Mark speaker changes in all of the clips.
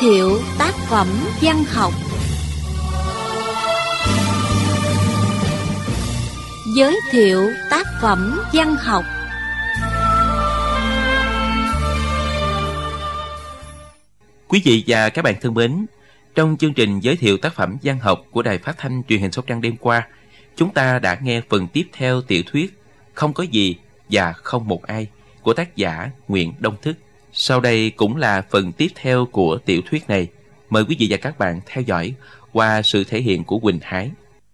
Speaker 1: thiệu tác phẩm văn học. Giới thiệu tác phẩm văn học.
Speaker 2: Quý vị và các bạn thân mến, trong chương trình giới thiệu tác phẩm văn học của Đài Phát thanh Truyền hình Sóc Trăng đêm qua, chúng ta đã nghe phần tiếp theo tiểu thuyết Không có gì và không một ai của tác giả Nguyễn Đông Thức. Sau đây cũng là phần tiếp theo của tiểu thuyết này. Mời quý vị và các bạn theo dõi qua sự thể hiện của Quỳnh Hải.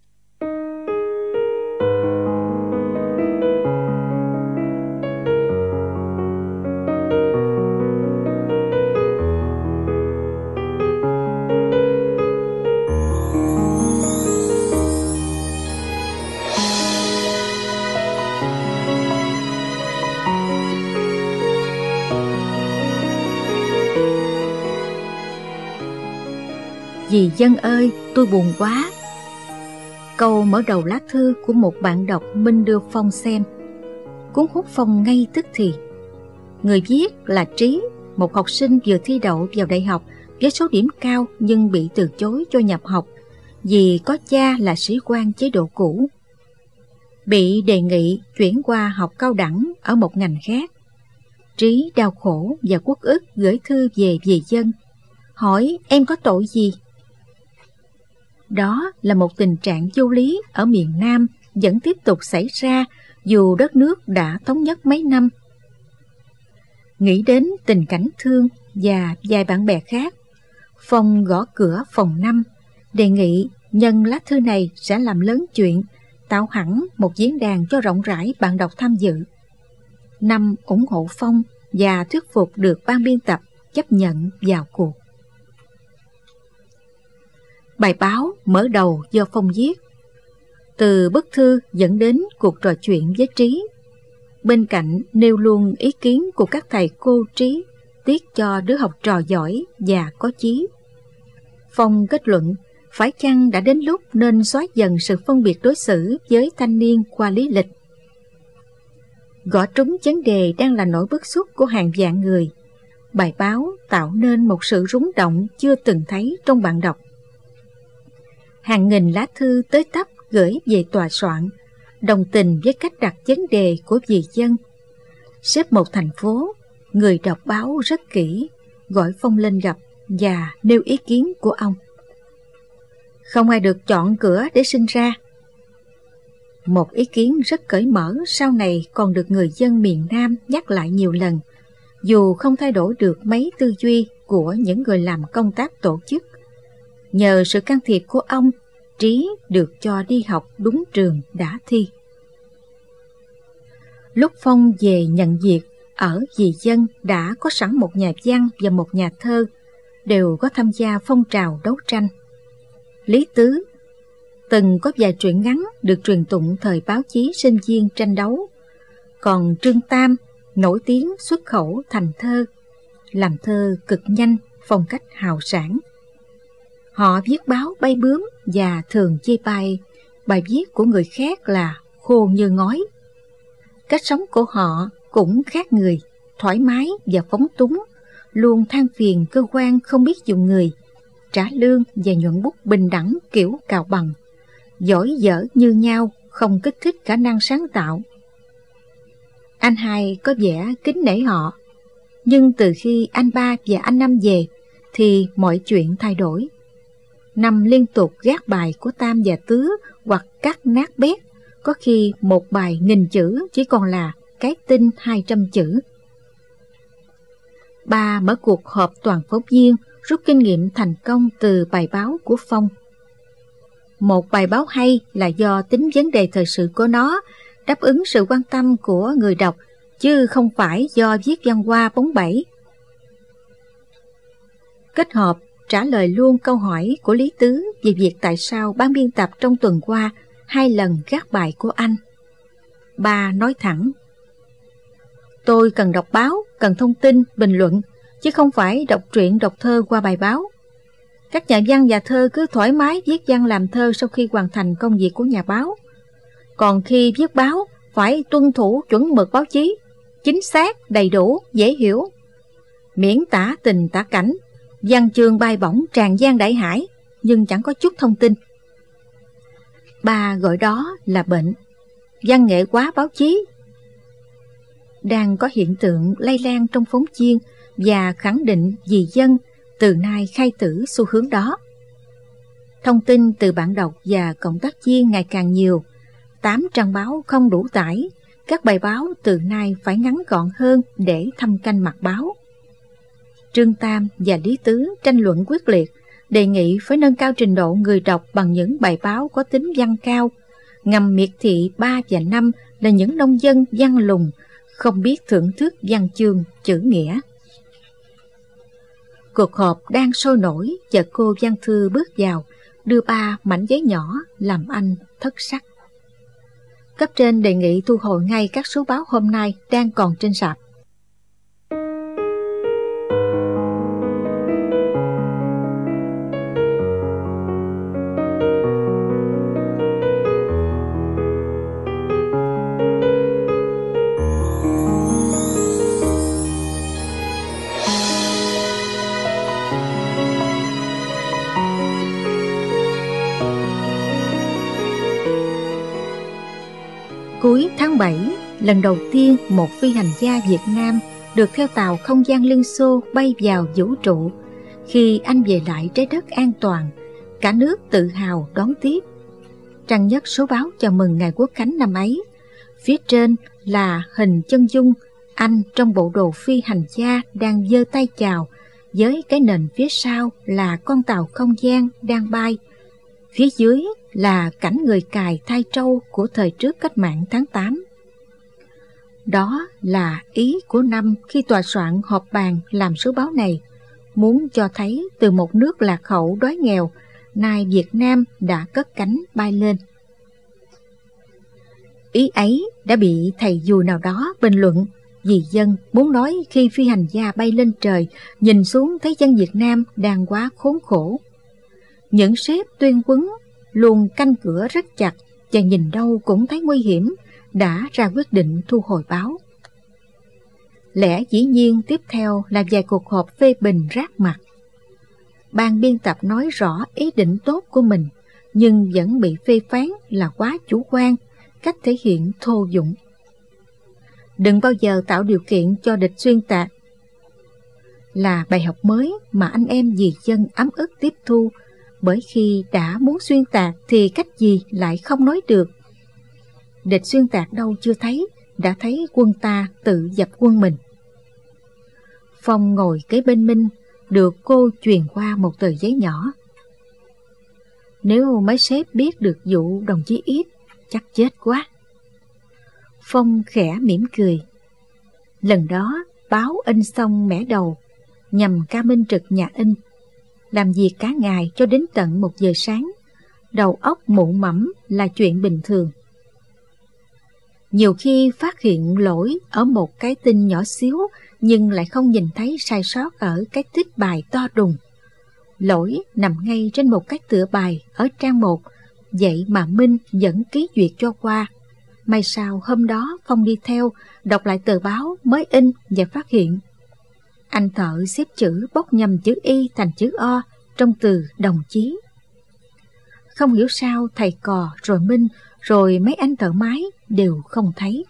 Speaker 3: Dì Dân ơi, tôi buồn quá. Câu mở đầu lá thư của một bạn đọc Minh đưa Phong xem. Cuốn hút Phong ngay tức thì. Người viết là Trí, một học sinh vừa thi đậu vào đại học với số điểm cao nhưng bị từ chối cho nhập học vì có cha là sĩ quan chế độ cũ. Bị đề nghị chuyển qua học cao đẳng ở một ngành khác. Trí đau khổ và uất ức gửi thư về dì Dân, hỏi em có tội gì? Đó là một tình trạng vô lý ở miền Nam vẫn tiếp tục xảy ra dù đất nước đã thống nhất mấy năm. Nghĩ đến tình cảnh thương và vài bạn bè khác, Phong gõ cửa phòng 5, đề nghị nhân lá thư này sẽ làm lớn chuyện, tạo hẳn một diễn đàn cho rộng rãi bạn đọc tham dự. 5 ủng hộ Phong và thuyết phục được ban biên tập chấp nhận vào cuộc. Bài báo mở đầu do Phong viết. Từ bức thư dẫn đến cuộc trò chuyện với Trí. Bên cạnh nêu luôn ý kiến của các thầy cô Trí, tiếc cho đứa học trò giỏi và có chí. Phong kết luận phải chăng đã đến lúc nên xóa dần sự phân biệt đối xử với thanh niên qua lý lịch. Gõ trúng vấn đề đang là nỗi bức xúc của hàng vạn người. Bài báo tạo nên một sự rúng động chưa từng thấy trong bạn đọc. Hàng nghìn lá thư tới tấp gửi về tòa soạn, đồng tình với cách đặt vấn đề của dì Dân. Xếp một thành phố, người đọc báo rất kỹ, gọi Phong lên gặp và nêu ý kiến của ông. Không ai được chọn cửa để sinh ra. Một ý kiến rất cởi mở sau này còn được người dân miền Nam nhắc lại nhiều lần, dù không thay đổi được mấy tư duy của những người làm công tác tổ chức. Nhờ sự can thiệp của ông, Trí được cho đi học đúng trường đã thi. Lúc Phong về nhận việc, ở dì Dân đã có sẵn một nhà văn và một nhà thơ, đều có tham gia phong trào đấu tranh. Lý Tứ từng có vài truyện ngắn được truyền tụng thời báo chí sinh viên tranh đấu. Còn Trương Tam nổi tiếng xuất khẩu thành thơ, làm thơ cực nhanh, phong cách hào sảng. Họ viết báo bay bướm và thường chê bai bài viết của người khác là khô như ngói. Cách sống của họ cũng khác người, thoải mái và phóng túng, luôn than phiền cơ quan không biết dùng người, trả lương và nhuận bút bình đẳng kiểu cào bằng, giỏi dở như nhau, không kích thích khả năng sáng tạo. Anh hai có vẻ kính nể họ, nhưng từ khi anh ba và anh Năm về thì mọi chuyện thay đổi. Năm liên tục gác bài của Tam và Tứ hoặc cắt nát bét, có khi một bài 1000 chữ chỉ còn là cái tin 200 chữ. Ba mở cuộc họp toàn phóng viên, rút kinh nghiệm thành công từ bài báo của Phong. Một bài báo hay là do tính vấn đề thời sự của nó, đáp ứng sự quan tâm của người đọc, chứ không phải do viết văn hoa bóng bẩy. Kết hợp trả lời luôn câu hỏi của Lý Tứ về việc tại sao ban biên tập trong tuần qua 2 lần gác bài của anh. Ba nói thẳng: tôi cần đọc báo, cần thông tin, bình luận, chứ không phải đọc truyện đọc thơ qua bài báo. Các nhà văn và thơ cứ thoải mái viết văn làm thơ sau khi hoàn thành công việc của nhà báo. Còn khi viết báo, phải tuân thủ chuẩn mực báo chí, chính xác, đầy đủ, dễ hiểu. Miễn tả tình tả cảnh, Văn chương bay bổng tràn gian đại hải, nhưng chẳng có chút thông tin. Bà gọi đó là bệnh văn nghệ quá báo chí. Đang có hiện tượng lây lan trong phóng viên và khẳng định vì dân từ nay khai tử xu hướng đó. Thông tin từ bạn đọc và cộng tác viên ngày càng nhiều. 8 trang báo không đủ tải, các bài báo từ nay phải ngắn gọn hơn để thâm canh mặt báo. Trương Tam và Lý Tứ tranh luận quyết liệt, đề nghị phải nâng cao trình độ người đọc bằng những bài báo có tính văn cao, ngầm miệt thị 3 và 5 là những nông dân văn lùng, không biết thưởng thức văn chương chữ nghĩa. Cuộc họp đang sôi nổi và cô Văn Thư bước vào, đưa 3 mảnh giấy nhỏ làm anh thất sắc. Cấp trên đề nghị thu hồi ngay các số báo hôm nay đang còn trên sạp. Cuối tháng 7, lần đầu tiên một phi hành gia Việt Nam được theo tàu không gian Liên Xô bay vào vũ trụ. Khi anh về lại trái đất an toàn, cả nước tự hào đón tiếp. Trang nhất số báo chào mừng ngày Quốc khánh năm ấy. Phía trên là hình chân dung anh trong bộ đồ phi hành gia đang giơ tay chào, với cái nền phía sau là con tàu không gian đang bay. Phía dưới là cảnh người cài thai trâu của thời trước cách mạng tháng 8. Đó là ý của năm khi tòa soạn họp bàn làm số báo này, muốn cho thấy từ một nước lạc hậu đói nghèo, nay Việt Nam đã cất cánh bay lên. Ý ấy đã bị thầy dùi nào đó bình luận, vì dân muốn nói khi phi hành gia bay lên trời, nhìn xuống thấy dân Việt Nam đang quá khốn khổ. Những sếp tuyên huấn luôn canh cửa rất chặt và nhìn đâu cũng thấy nguy hiểm, đã ra quyết định thu hồi báo. Lẽ dĩ nhiên tiếp theo là vài cuộc họp phê bình rát mặt. Ban biên tập nói rõ ý định tốt của mình, nhưng vẫn bị phê phán là quá chủ quan, cách thể hiện thô dụng. Đừng bao giờ tạo điều kiện cho địch xuyên tạc, là bài học mới mà anh em vì dân ấm ức tiếp thu, bởi khi đã muốn xuyên tạc thì cách gì lại không nói được. Địch xuyên tạc đâu chưa thấy, đã thấy quân ta tự dập quân mình. Phong ngồi kế bên Minh, được cô truyền qua một tờ giấy nhỏ. Nếu mấy sếp biết được vụ đồng chí Ít, chắc chết quá. Phong khẽ mỉm cười. Lần đó báo in xong mẻ đầu, nhằm ca minh trực nhà in. Làm việc cả ngày cho đến tận 1 giờ sáng, đầu óc mụ mẫm là chuyện bình thường. Nhiều khi phát hiện lỗi ở một cái tin nhỏ xíu, nhưng lại không nhìn thấy sai sót ở cái tích bài to đùng. Lỗi nằm ngay trên một cái tựa bài ở trang 1, vậy mà Minh vẫn ký duyệt cho qua. May sao hôm đó Phong đi theo, đọc lại tờ báo mới in và phát hiện anh thợ xếp chữ bóc nhầm chữ Y thành chữ O trong từ đồng chí. Không hiểu sao thầy Cò rồi Minh rồi mấy anh thợ máy đều không thấy.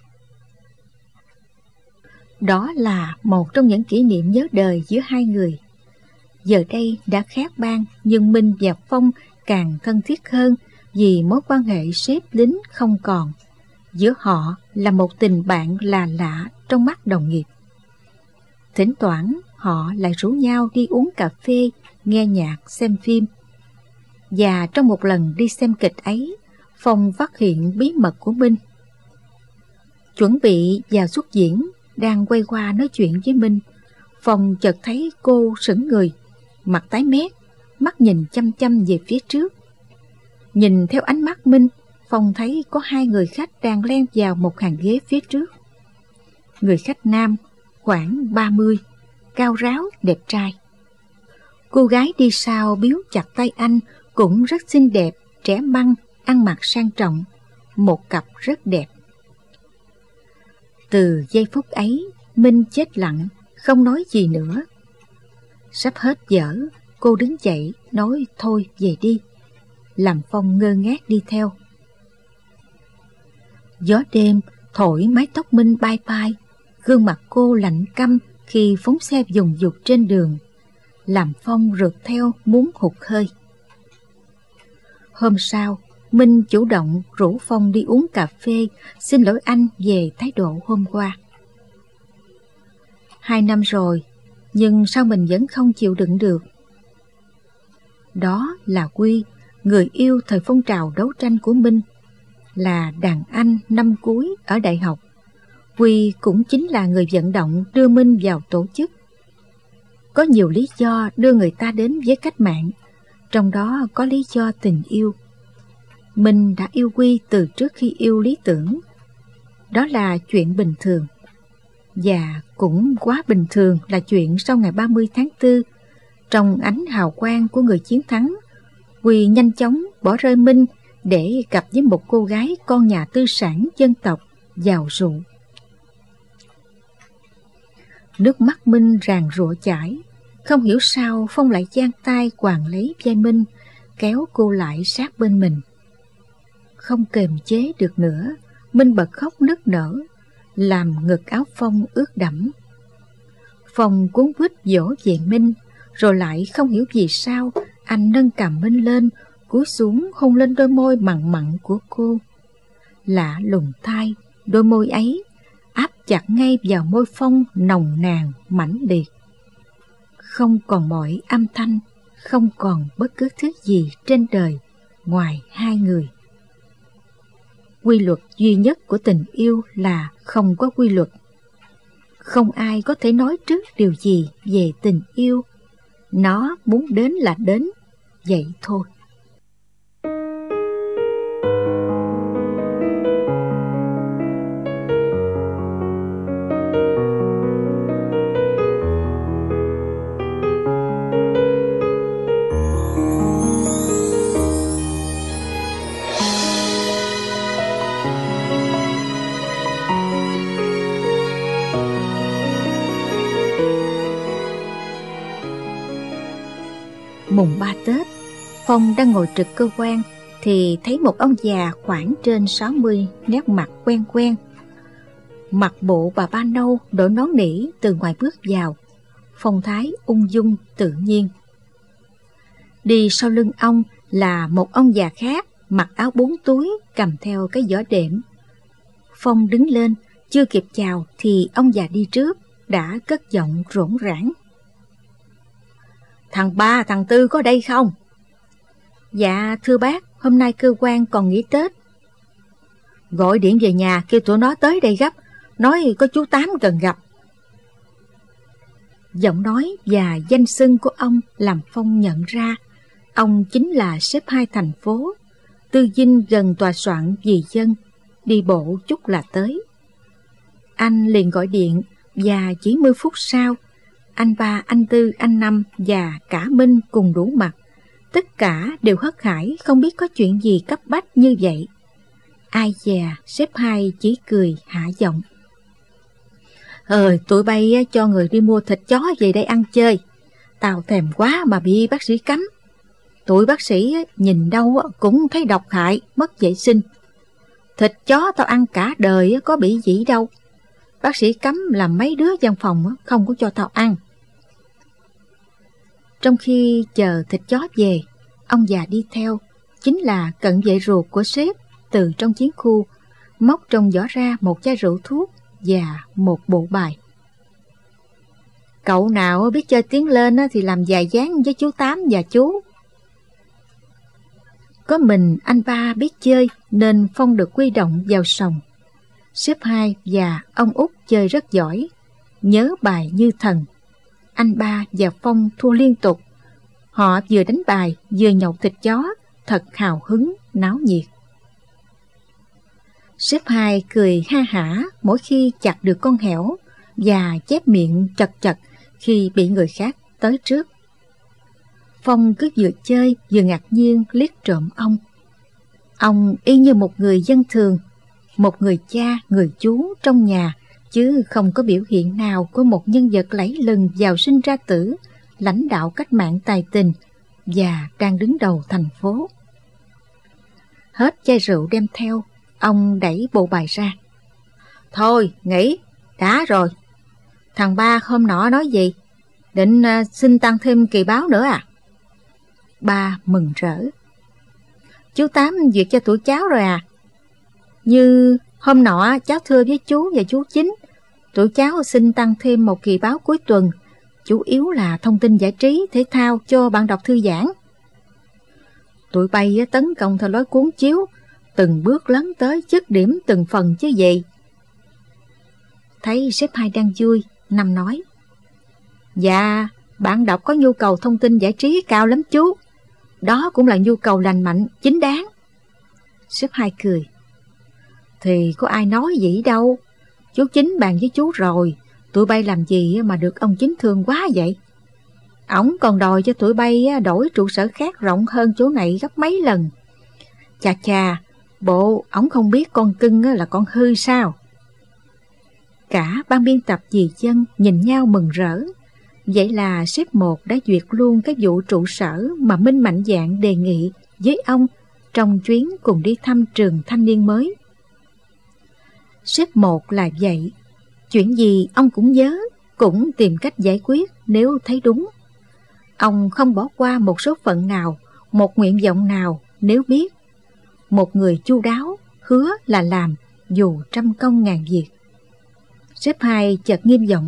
Speaker 3: Đó là một trong những kỷ niệm nhớ đời giữa hai người. Giờ đây đã khác ban, nhưng Minh và Phong càng thân thiết hơn vì mối quan hệ sếp lính không còn. Giữa họ là một tình bạn là lạ trong mắt đồng nghiệp. Thỉnh thoảng họ lại rủ nhau đi uống cà phê, nghe nhạc, xem phim. Và trong một lần đi xem kịch ấy, Phong phát hiện bí mật của Minh. Chuẩn bị vào xuất diễn, đang quay qua nói chuyện với Minh, Phong chợt thấy cô sững người, mặt tái mét, mắt nhìn chăm chăm về phía trước. Nhìn theo ánh mắt Minh, Phong thấy có 2 người khách đang len vào một hàng ghế phía trước. Người khách nam khoảng 30, cao ráo, đẹp trai. Cô gái đi sau biếu chặt tay anh cũng rất xinh đẹp, trẻ măng, ăn mặc sang trọng, một cặp rất đẹp. Từ giây phút ấy, Minh chết lặng, không nói gì nữa. Sắp hết dở, cô đứng dậy nói thôi về đi. Làm Phong ngơ ngác đi theo. Gió đêm thổi mái tóc Minh bay bay, gương mặt cô lạnh căm khi phóng xe dùng dục trên đường. Làm Phong rượt theo muốn hụt hơi. Hôm sau, Minh chủ động rủ Phong đi uống cà phê, xin lỗi anh về thái độ hôm qua. 2 năm rồi, nhưng sao mình vẫn không chịu đựng được? Đó là Quy, người yêu thời phong trào đấu tranh của Minh, là đàn anh năm cuối ở đại học. Quy cũng chính là người vận động đưa Minh vào tổ chức. Có nhiều lý do đưa người ta đến với cách mạng, trong đó có lý do tình yêu. Minh đã yêu Quy từ trước khi yêu lý tưởng. Đó là chuyện bình thường. Và cũng quá bình thường là chuyện sau ngày 30 tháng 4, trong ánh hào quang của người chiến thắng, Quy nhanh chóng bỏ rơi Minh để gặp với một cô gái con nhà tư sản dân tộc giàu rượu. Nước mắt Minh ràn rụa chảy. Không hiểu sao Phong lại giang tay quàng lấy vai Minh, kéo cô lại sát bên mình. Không kềm chế được nữa, Minh bật khóc nức nở, làm ngực áo Phong ướt đẫm. Phong cuốn quýt dỗ về Minh, rồi lại không hiểu vì sao anh nâng cằm Minh lên, cúi xuống hôn lên đôi môi mặn mặn của cô. Lạ lùng thay, đôi môi ấy áp chặt ngay vào môi Phong nồng nàn mãnh liệt. Không còn mọi âm thanh, không còn bất cứ thứ gì trên đời ngoài hai người. Quy luật duy nhất của tình yêu là không có quy luật. Không ai có thể nói trước điều gì về tình yêu. Nó muốn đến là đến, vậy thôi. Mùng 3 Tết, Phong đang ngồi trực cơ quan thì thấy một ông già khoảng trên 60, nét mặt quen quen. Mặc bộ bà ba nâu, đội nón nỉ từ ngoài bước vào, phong thái ung dung tự nhiên. Đi sau lưng ông là một ông già khác, mặc áo 4 túi, cầm theo cái giỏ đệm. Phong đứng lên, chưa kịp chào thì ông già đi trước đã cất giọng rỗng rãng. Thằng ba, thằng Tư có đây không? Dạ thưa bác, hôm nay cơ quan còn nghỉ Tết. Gọi điện về nhà kêu tụi nó tới đây gấp, nói có chú Tám cần gặp. Giọng nói và danh xưng của ông làm Phong nhận ra ông chính là sếp 2 thành phố, tư dinh gần tòa soạn Vì Dân, đi bộ chút là tới. Anh liền gọi điện và chỉ 10 phút sau, anh Ba, anh Tư, anh Năm và cả Minh cùng đủ mặt. Tất cả đều hớt hải, không biết có chuyện gì cấp bách như vậy. Ai dè, sếp 2 chỉ cười hạ giọng. Tụi bay cho người đi mua thịt chó về đây ăn chơi. Tao thèm quá mà bị bác sĩ cấm. Tụi bác sĩ nhìn đâu cũng thấy độc hại, mất vệ sinh. Thịt chó tao ăn cả đời có bị gì đâu. Bác sĩ cấm làm mấy đứa văn phòng không có cho tao ăn. Trong khi chờ thịt chó về, ông già đi theo, chính là cận vệ ruột của sếp, từ trong chiến khu, móc trong giỏ ra một chai rượu thuốc và một bộ bài. Cậu nào biết chơi tiếng lên thì làm vài ván với chú Tám và chú. Có mình anh Ba biết chơi nên Phong được quy động vào sòng. Sếp 2 và ông Út chơi rất giỏi, nhớ bài như thần. Anh Ba và Phong thua liên tục. Họ vừa đánh bài vừa nhậu thịt chó, thật hào hứng, náo nhiệt. Sếp 2 cười ha hả mỗi khi chặt được con hẻo và chép miệng chật chật khi bị người khác tới trước. Phong cứ vừa chơi vừa ngạc nhiên liếc trộm ông. Ông y như một người dân thường, một người cha, người chú trong nhà, chứ không có biểu hiện nào của một nhân vật lẫy lừng giàu sinh ra tử lãnh đạo cách mạng tài tình và đang đứng đầu thành phố. Hết chai rượu đem theo, ông đẩy bộ bài ra. Thôi, nghỉ, đã rồi. Thằng Ba hôm nọ nói gì? Định xin tăng thêm kỳ báo nữa à? Ba mừng rỡ. Chú Tám duyệt cho tụi cháu rồi à? Như hôm nọ cháu thưa với chú và chú Chính, tụi cháu xin tăng thêm một kỳ báo cuối tuần, chủ yếu là thông tin giải trí, thể thao cho bạn đọc thư giãn. Tụi bay tấn công theo lối cuốn chiếu, từng bước lấn tới dứt điểm từng phần chứ gì. Thấy sếp Hai đang vui, Năm nói. Dạ, bạn đọc có nhu cầu thông tin giải trí cao lắm chú. Đó cũng là nhu cầu lành mạnh, chính đáng. Sếp Hai cười. Thì có ai nói gì đâu. Chú Chính bàn với chú rồi, tụi bay làm gì mà được ông Chính thương quá vậy? Ổng còn đòi cho tụi bay đổi trụ sở khác rộng hơn chỗ này gấp mấy lần. Chà chà, bộ ổng không biết con cưng là con hư sao? Cả ban biên tập Vì Dân nhìn nhau mừng rỡ. Vậy là sếp một đã duyệt luôn cái vụ trụ sở mà Minh mạnh dạn đề nghị với ông trong chuyến cùng đi thăm trường thanh niên mới. Sếp một là vậy, chuyện gì ông cũng nhớ, cũng tìm cách giải quyết nếu thấy đúng. Ông không bỏ qua một số phận nào, một nguyện vọng nào nếu biết. Một người chu đáo, hứa là làm, dù trăm công ngàn việc. Sếp Hai chợt nghiêm giọng.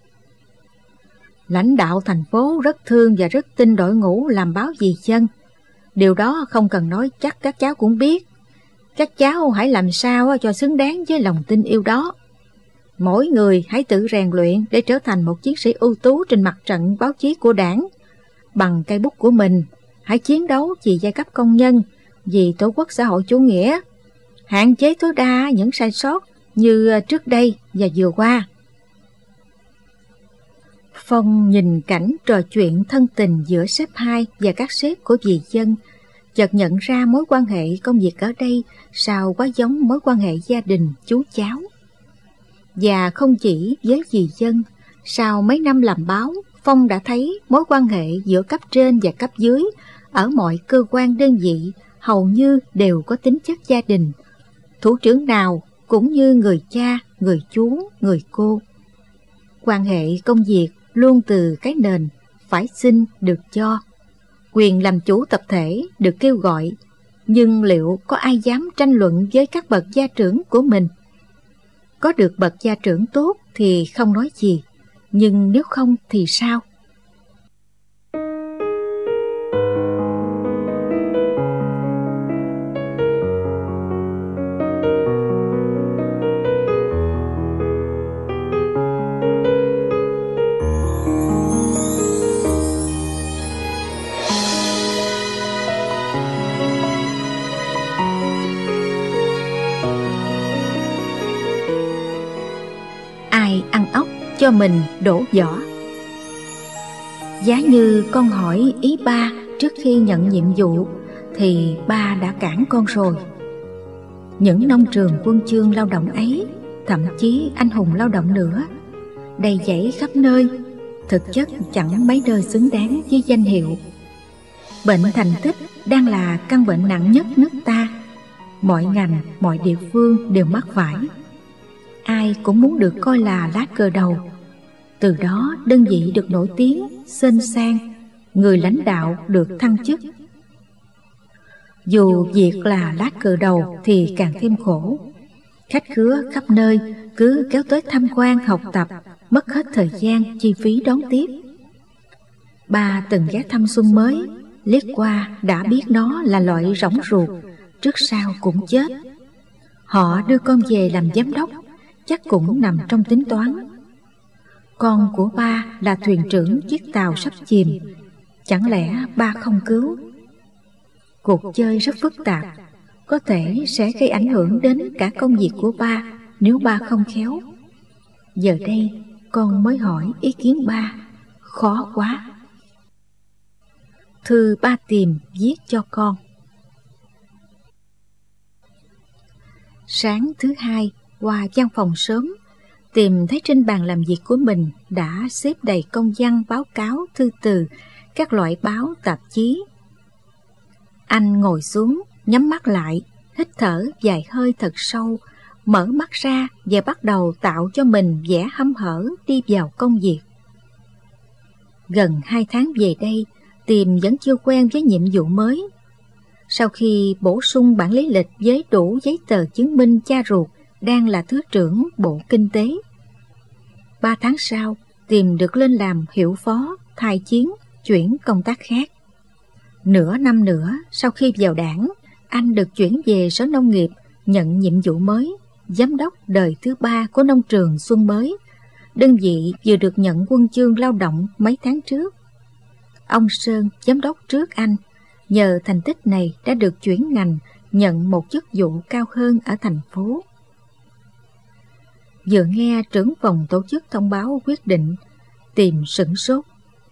Speaker 3: Lãnh đạo thành phố rất thương và rất tin đội ngũ làm báo Vì Dân. Điều đó không cần nói, chắc các cháu cũng biết. Các cháu hãy làm sao cho xứng đáng với lòng tin yêu đó. Mỗi người hãy tự rèn luyện để trở thành một chiến sĩ ưu tú trên mặt trận báo chí của Đảng. Bằng cây bút của mình, hãy chiến đấu vì giai cấp công nhân, vì Tổ quốc xã hội chủ nghĩa. Hạn chế tối đa những sai sót như trước đây và vừa qua. Phong nhìn cảnh trò chuyện thân tình giữa sếp Hai và các sếp của Vì Dân, chợt nhận ra mối quan hệ công việc ở đây sao quá giống mối quan hệ gia đình chú cháu. Và không chỉ với Vì Dân, sau mấy năm làm báo, Phong đã thấy mối quan hệ giữa cấp trên và cấp dưới ở mọi cơ quan đơn vị hầu như đều có tính chất gia đình. Thủ trưởng nào cũng như người cha, người chú, người cô. Quan hệ công việc luôn từ cái nền phải xin được cho, quyền làm chủ tập thể được kêu gọi, nhưng liệu có ai dám tranh luận với các bậc gia trưởng của mình? Có được bậc gia trưởng tốt thì không nói gì, nhưng nếu không thì sao? Ăn ốc cho mình đổ vỏ. Giá như con hỏi ý ba trước khi nhận nhiệm vụ thì ba đã cản con rồi. Những nông trường quân chương lao động ấy, thậm chí anh hùng lao động nữa, đầy dẫy khắp nơi, thực chất chẳng mấy nơi xứng đáng với danh hiệu. Bệnh thành tích đang là căn bệnh nặng nhất nước ta. Mọi ngành, mọi địa phương đều mắc phải. Ai cũng muốn được coi là lá cờ đầu. Từ đó đơn vị được nổi tiếng, xênh sang, người lãnh đạo được thăng chức. Dù việc là lá cờ đầu thì càng thêm khổ. Khách khứa khắp nơi cứ kéo tới tham quan học tập, mất hết thời gian chi phí đón tiếp. Ba từng ghé thăm Xuân Mới, liếc qua đã biết nó là loại rỗng ruột, trước sau cũng chết. Họ đưa con về làm giám đốc, chắc cũng nằm trong tính toán. Con của ba là thuyền trưởng chiếc tàu sắp chìm, chẳng lẽ ba không cứu? Cuộc chơi rất phức tạp, có thể sẽ gây ảnh hưởng đến cả công việc của ba nếu ba không khéo. Giờ đây con mới hỏi ý kiến ba, khó quá. Thư ba tìm viết cho con. Sáng thứ hai qua văn phòng sớm, tìm thấy trên bàn làm việc của mình đã xếp đầy công văn, báo cáo, thư từ, các loại báo, tạp chí. Anh ngồi xuống, nhắm mắt lại, hít thở vài hơi thật sâu, mở mắt ra và bắt đầu tạo cho mình vẻ hăm hở đi vào công việc. Gần 2 tháng về đây, Tìm vẫn chưa quen với nhiệm vụ mới. Sau khi bổ sung bản lý lịch với đủ giấy tờ chứng minh cha ruột đang là Thứ trưởng Bộ Kinh tế. 3 tháng sau, Tìm được lên làm hiệu phó, thai chiến, chuyển công tác khác. Nửa năm nữa, sau khi vào đảng, anh được chuyển về Sở Nông nghiệp, nhận nhiệm vụ mới, giám đốc đời thứ 3 của nông trường Xuân Mới, đơn vị vừa được nhận huân chương lao động mấy tháng trước. Ông Sơn, giám đốc trước anh, nhờ thành tích này đã được chuyển ngành, nhận một chức vụ cao hơn ở thành phố. Vừa nghe trưởng phòng tổ chức thông báo quyết định, Tìm sửng sốt.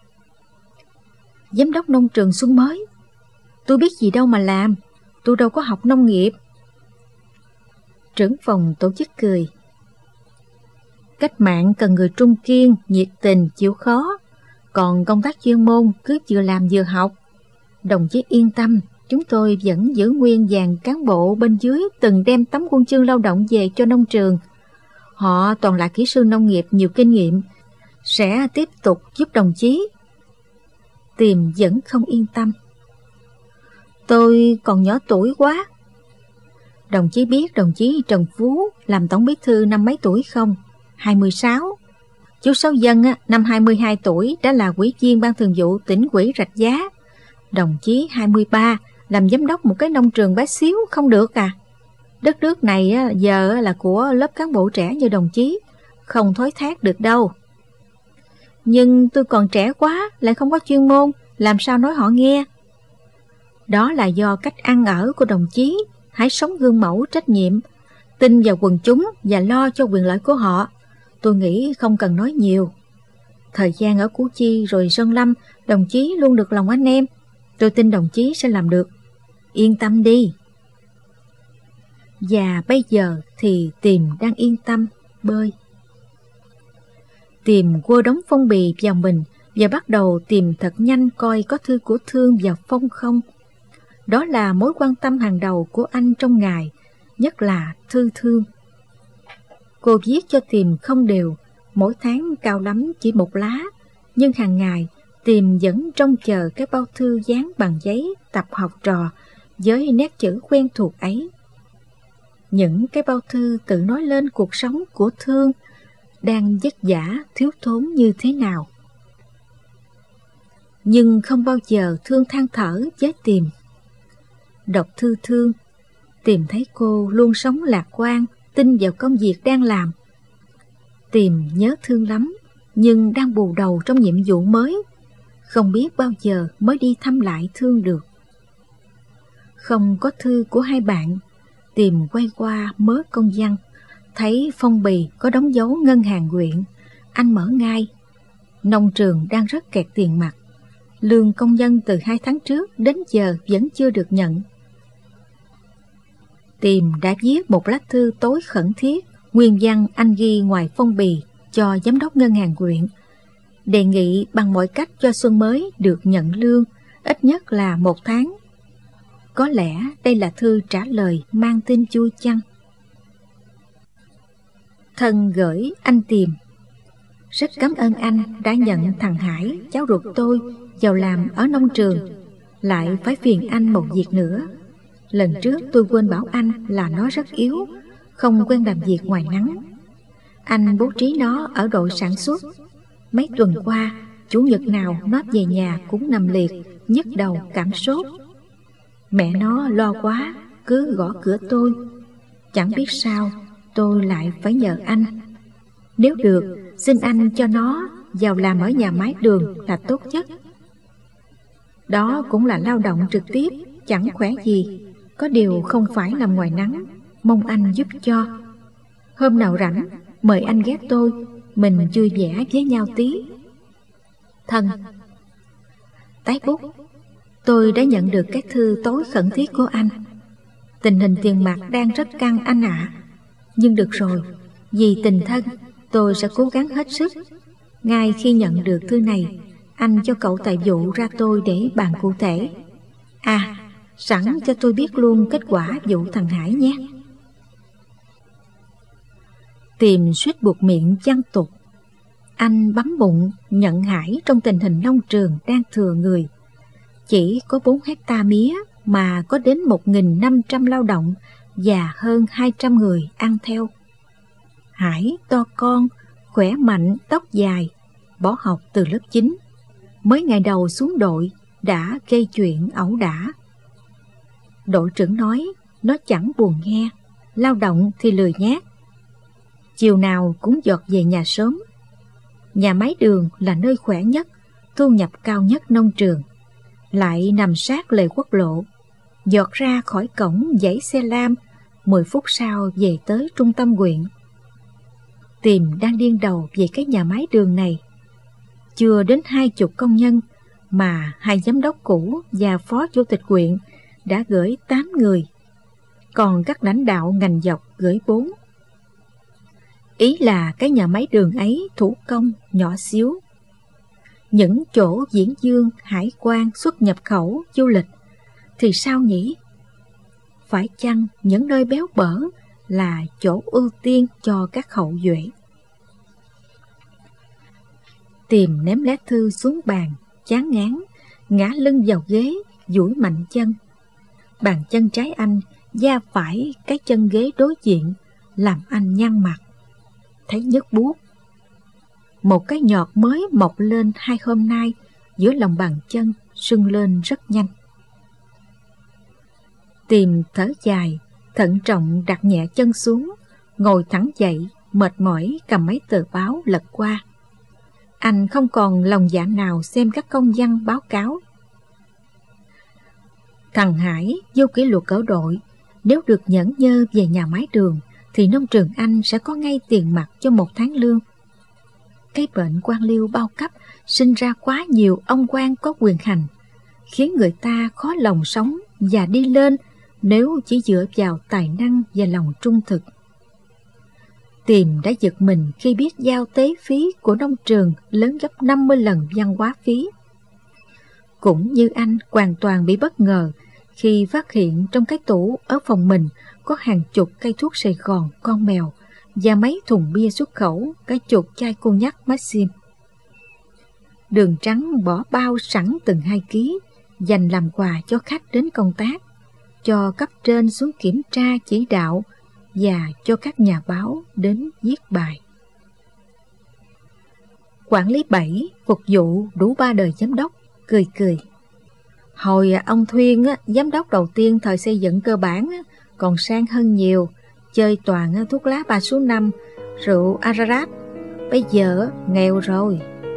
Speaker 3: Giám đốc nông trường Xuân Mới? Tôi biết gì đâu mà làm, tôi đâu có học nông nghiệp. Trưởng phòng tổ chức cười. Cách mạng cần người trung kiên, nhiệt tình, chịu khó. Còn công tác chuyên môn cứ vừa làm vừa học. Đồng chí yên tâm, chúng tôi vẫn giữ nguyên dàn cán bộ bên dưới từng đem tấm huân chương lao động về cho nông trường. Họ toàn là kỹ sư nông nghiệp nhiều kinh nghiệm, sẽ tiếp tục giúp đồng chí. Tìm vẫn không yên tâm. Tôi còn nhỏ tuổi quá. Đồng chí biết đồng chí Trần Phú làm tổng bí thư năm mấy tuổi không? 26. Chú Sáu Dân năm 22 tuổi đã là ủy viên ban thường vụ tỉnh ủy Rạch Giá. Đồng chí 23 làm giám đốc một cái nông trường bé xíu không được à? Đất nước này giờ là của lớp cán bộ trẻ như đồng chí, không thối thác được đâu. Nhưng tôi còn trẻ quá, lại không có chuyên môn, làm sao nói họ nghe? Đó là do cách ăn ở của đồng chí. Hãy sống gương mẫu trách nhiệm, tin vào quần chúng và lo cho quyền lợi của họ. Tôi nghĩ không cần nói nhiều. Thời gian ở Củ Chi rồi Sơn Lâm, đồng chí luôn được lòng anh em. Tôi tin đồng chí sẽ làm được. Yên tâm đi. Và bây giờ thì Tìm đang yên tâm bơi. Tìm quơ đống phong bì vào mình và bắt đầu tìm thật nhanh coi có thư của Thương vào phong không. Đó là mối quan tâm hàng đầu của anh trong ngày, nhất là thư Thương. Cô viết cho Tìm không đều, mỗi tháng cao lắm chỉ 1 lá, nhưng hàng ngày Tìm vẫn trông chờ cái bao thư dán bằng giấy tập học trò với nét chữ quen thuộc ấy. Những cái bao thư tự nói lên cuộc sống của Thương đang vất vả thiếu thốn như thế nào. Nhưng không bao giờ Thương than thở với Tìm. Đọc thư Thương, Tìm thấy cô luôn sống lạc quan, tin vào công việc đang làm. Tìm nhớ Thương lắm, nhưng đang bù đầu trong nhiệm vụ mới, không biết bao giờ mới đi thăm lại Thương được. Không có thư của hai bạn, Tìm quay qua mớ công văn, thấy phong bì có đóng dấu ngân hàng huyện. Anh mở ngay. Nông trường đang rất kẹt tiền mặt. Lương công nhân từ 2 tháng trước đến giờ vẫn chưa được nhận. Tìm đã viết một lá thư tối khẩn thiết, nguyên văn anh ghi ngoài phong bì cho giám đốc ngân hàng huyện, đề nghị bằng mọi cách cho Xuân Mới được nhận lương, ít nhất là 1 tháng. Có lẽ đây là thư trả lời mang tin vui chăng? Thân gửi anh Tìm. Rất cảm ơn anh đã nhận thằng Hải, cháu ruột tôi, vào làm ở nông trường. Lại phải phiền anh một việc nữa. Lần trước tôi quên bảo anh là nó rất yếu, không quen làm việc ngoài nắng. Anh bố trí nó ở đội sản xuất. Mấy tuần qua, chủ nhật nào nó về nhà cũng nằm liệt, nhức đầu, cảm sốt. Mẹ nó lo quá, cứ gõ cửa tôi. Chẳng biết sao, tôi lại phải nhờ anh. Nếu được, xin anh cho nó vào làm ở nhà máy đường là tốt nhất. Đó cũng là lao động trực tiếp, chẳng khỏe gì. Có điều không phải làm ngoài nắng, mong anh giúp cho. Hôm nào rảnh, mời anh ghé tôi, mình vui vẻ với nhau tí. Thân. Tái bút. Tôi đã nhận được cái thư tối khẩn thiết của anh. Tình hình tiền mặt đang rất căng anh ạ. Nhưng được rồi, vì tình thân, Tôi sẽ cố gắng hết sức. Ngay khi nhận được thư này, anh cho cậu tài vụ ra tôi để bàn cụ thể. À, sẵn cho tôi biết luôn kết quả vụ thằng Hải nhé. Tìm suýt buộc miệng văng tục. Anh bấm bụng nhận Hải trong tình hình nông trường đang thừa người. Chỉ có 4 hecta mía mà có đến 1.500 lao động và hơn 200 người ăn theo. Hải to con, khỏe mạnh, tóc dài, bỏ học từ lớp 9. Mới ngày đầu xuống đội đã gây chuyện ẩu đả. Đội trưởng nói nó chẳng buồn nghe, lao động thì lười nhác. Chiều nào cũng dọt về nhà sớm. Nhà máy đường là nơi khỏe nhất, thu nhập cao nhất nông trường, lại nằm sát lề quốc lộ. Dọt ra khỏi cổng dãy xe lam, 10 phút sau về tới trung tâm huyện. Tìm đang điên đầu về cái nhà máy đường này. Chưa đến 20 công nhân mà 2 giám đốc cũ và phó chủ tịch huyện đã gửi 8 người, còn các lãnh đạo ngành dọc gửi 4. Ý là cái nhà máy đường ấy thủ công, nhỏ xíu. Những chỗ viễn dương, hải quan, xuất nhập khẩu, du lịch thì sao nhỉ? Phải chăng những nơi béo bở là chỗ ưu tiên cho các hậu duệ? Tìm ném lá thư xuống bàn, chán ngán, ngã lưng vào ghế, duỗi mạnh chân. Bàn chân trái anh da phải cái chân ghế đối diện, làm anh nhăn mặt, thấy nhức buốt. Một cái nhọt mới mọc lên 2 hôm nay giữa lòng bàn chân, sưng lên rất nhanh. Tìm thở dài, thận trọng đặt nhẹ chân xuống, ngồi thẳng dậy, mệt mỏi cầm mấy tờ báo lật qua. Anh không còn lòng dạ nào xem các công văn báo cáo. Thằng Hải vô kỷ luật ở đội, nếu được nhẫn nhơ về nhà máy đường thì nông trường anh sẽ có ngay tiền mặt cho 1 tháng lương. Cái bệnh quan liêu bao cấp sinh ra quá nhiều ông quan có quyền hành, khiến người ta khó lòng sống và đi lên nếu chỉ dựa vào tài năng và lòng trung thực. Tìm đã giật mình khi biết giao tế phí của nông trường lớn gấp 50 lần văn hóa phí. Cũng như anh hoàn toàn bị bất ngờ khi phát hiện trong cái tủ ở phòng mình có hàng chục cây thuốc Sài Gòn con mèo và mấy thùng bia xuất khẩu, cả chục chai cognac Maxim. Đường trắng bỏ bao sẵn từng 2 ký, dành làm quà cho khách đến công tác, cho cấp trên xuống kiểm tra chỉ đạo và cho các nhà báo đến viết bài. Quản lý 7 phục vụ đủ 3 đời giám đốc, cười cười. Hồi ông Thuyên, giám đốc đầu tiên thời xây dựng cơ bản, còn sang hơn nhiều, chơi toàn thuốc lá 3 số 5, rượu Ararat. Bây giờ nghèo rồi.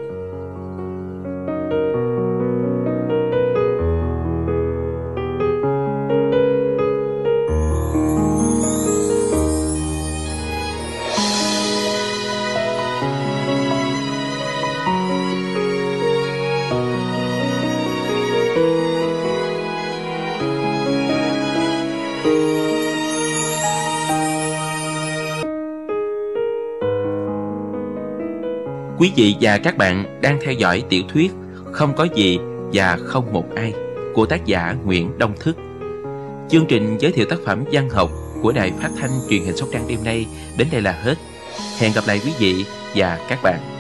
Speaker 2: Quý vị và các bạn đang theo dõi tiểu thuyết Không có gì và không một ai của tác giả Nguyễn Đông Thức. Chương trình giới thiệu tác phẩm văn học của Đài Phát thanh Truyền hình Sóc Trăng đêm nay đến đây là hết. Hẹn gặp lại quý vị và các bạn.